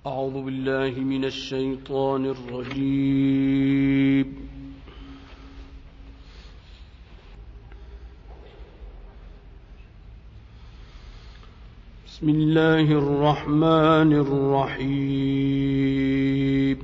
أعوذ بالله من الشيطان الرجيم. بسم الله الرحمن الرحيم.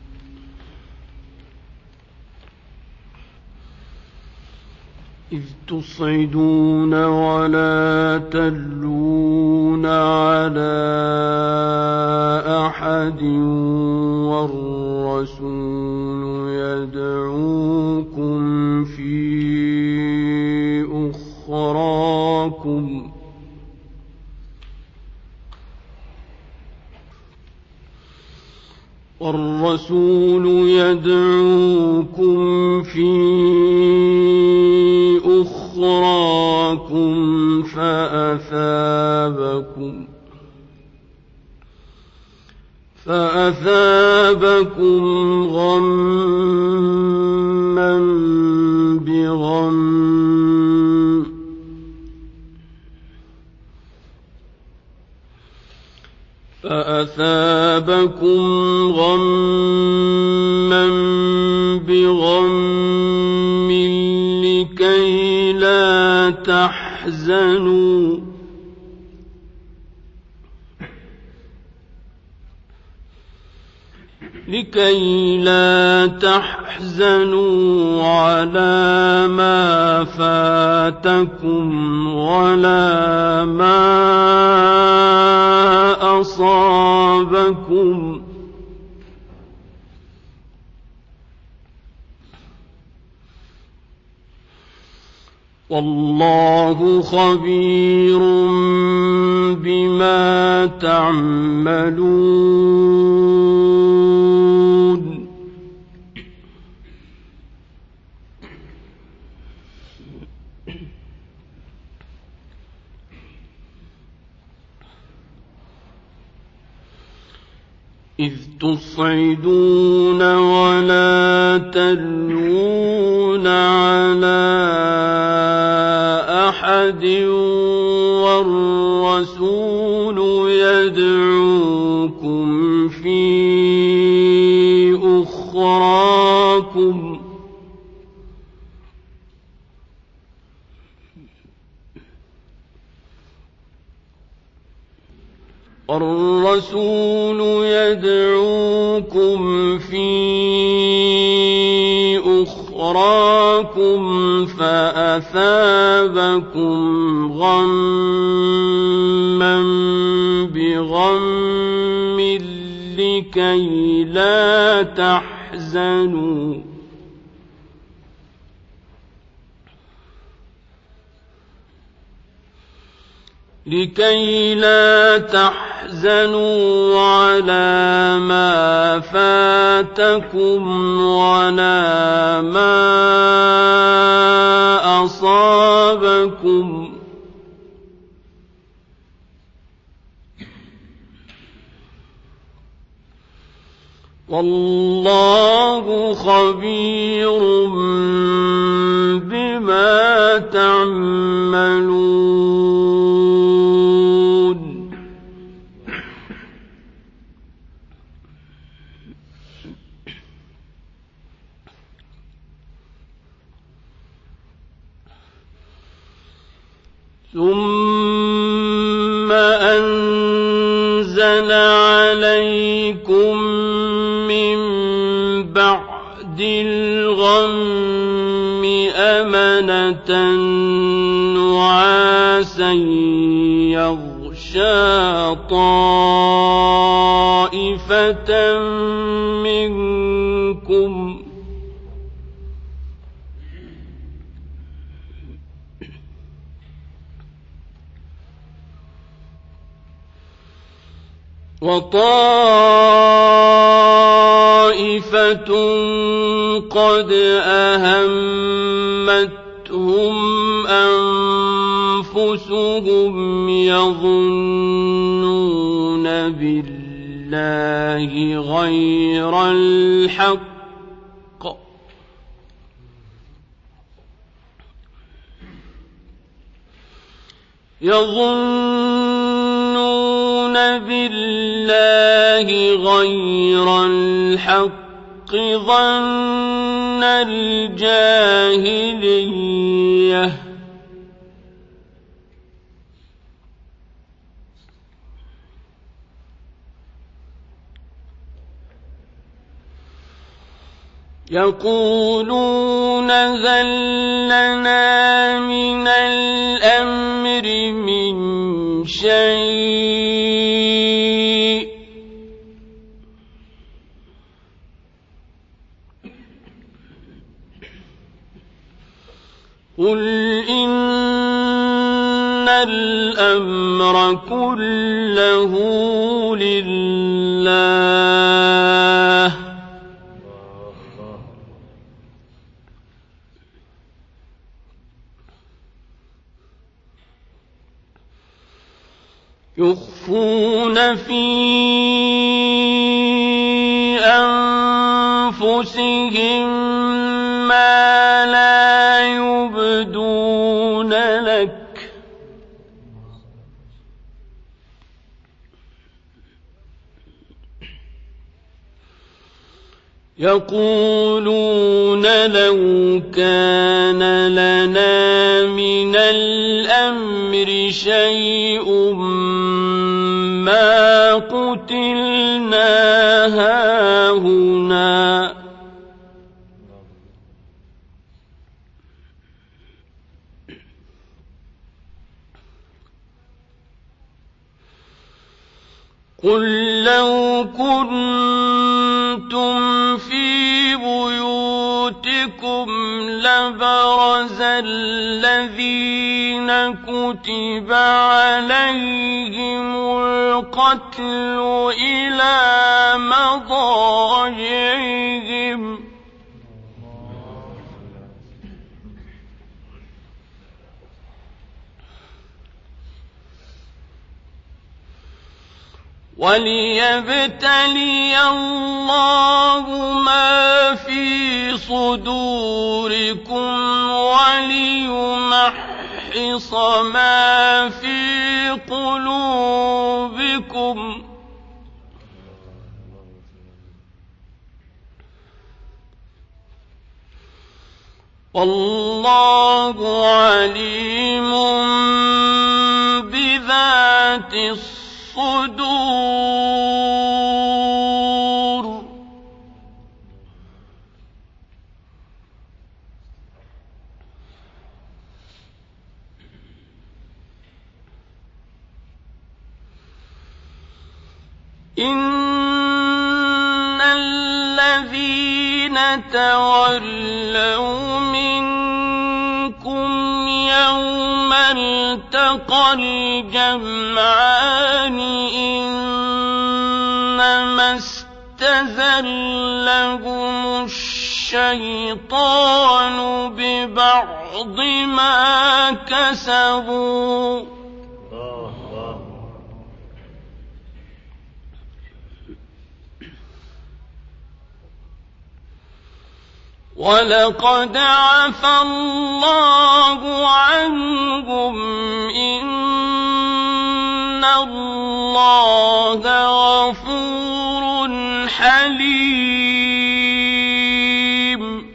إذ تصعدون ولا تلون على أحد والرسول يدعوكم في أخراكم فأثابكم غما بغم لكي لا تحزنوا على ما فاتكم ولا ما أصابكم والله خبير بما تعملون. إذ تصعدون ولا تلون على أحد والرسول يدعوكم في أخراكم فأثابكم غما بغم لكي لا تحزنوا على ما فاتكم ولا ما أصابكم والله خبير بما تعملون. ثم أنزل عليكم من بعد الغم أمنة نعاسا يغشى طائفة منكم وطائفة قد أهمتهم أنفسهم يظنون بالله غير الحق يظنون بالله غير الحق ظن الجاهلية يقولون هل لنا من الأمر من شيء قل إن الأمر كله لله يخفون في أنفسهم ما لا يبدون لك يقولون لو كان لنا من الأمر شيء ما قتلنا هاهنا قل لو كنتم في بيوتكم لبرز الذين كتب عليهم القتل إلى مضاجعهم وليبتلي الله ما في صدوركم وليمحص ما في قلوبكم والله عليم بذات الصدور إن الذين تولوا منكم يوم التقى الجمعان إنما استزلهم الشيطان ببعض ما كسبوا ولقد عفا الله عنهم إن الله غفور حليم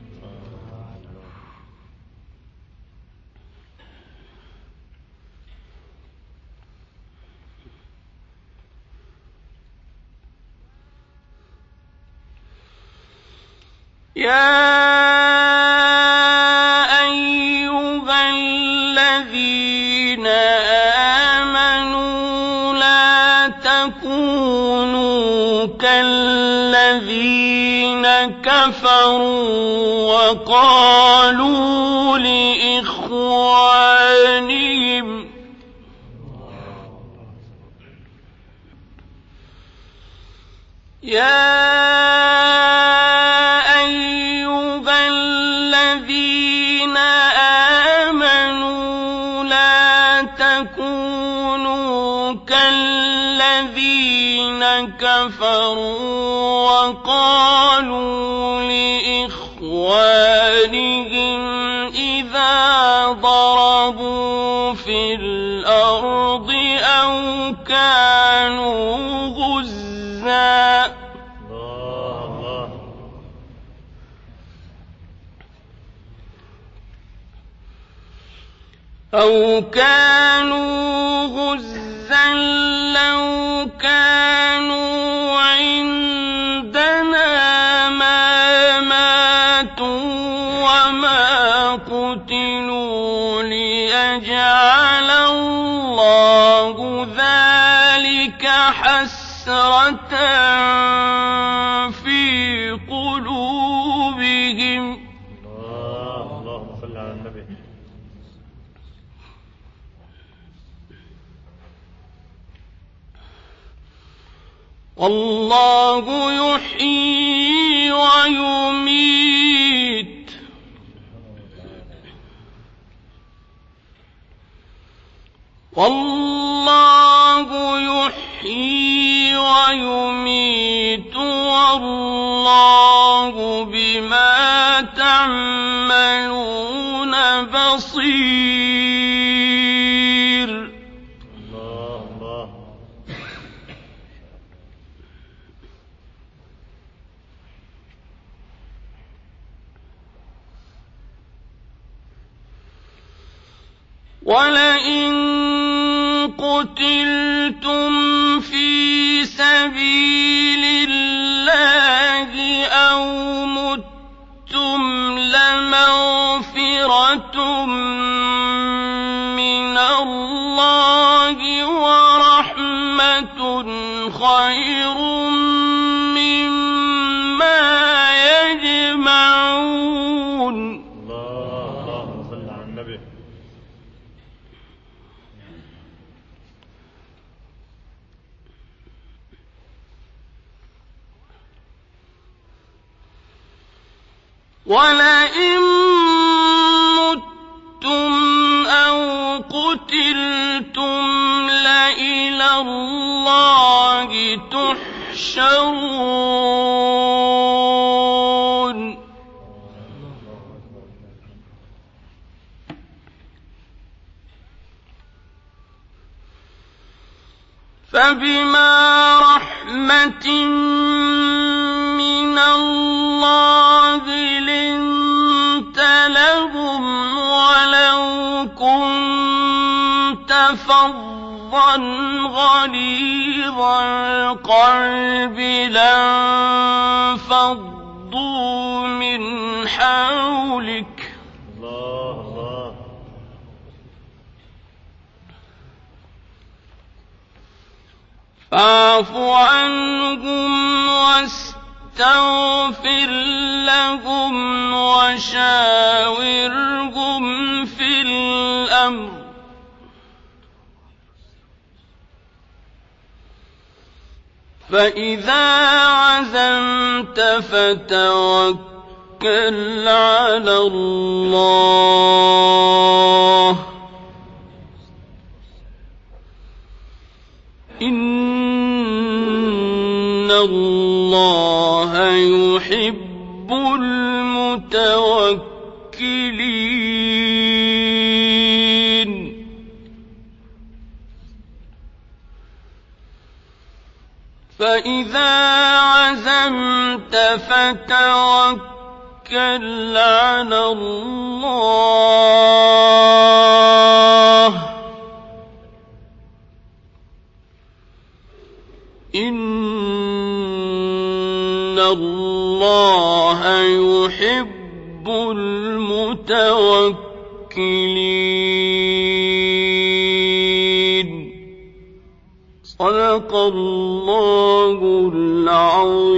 يا أيها الذين آمنوا لا تكونوا كالذين كفروا وقالوا لإخوانهم كفروا وقالوا لإخوانهم إذا ضربوا في الأرض أو كانوا أو كانوا غزا لو كانوا عندنا ما ماتوا وما قتلوا ليجعل الله ذلك حسرة في قلوبهم. اللهم صل على النبي. والله يحيي ويميت والله بما تعملون بصير. الله. ولئن قتلتم في سبيل الله أو متم لمغفرة من الله ورحمة خير مما يجمعون. اللهم صل على النبي. ولئن متم أو قتلتم لإلى الله تحشرون. فبما رحمة من الله لنت لهم ولو كنت فظا غليظ القلب لانفضوا من حولك. الله. فاعف عنهم واستغفر لهم وشاورهم في الأمر فإذا عزمت فتوكل على الله إن الله يحب المتوكلين. فإذا عزمت فتوكل على الله إن الله يحب المتوكلين. صدق الله العظيم.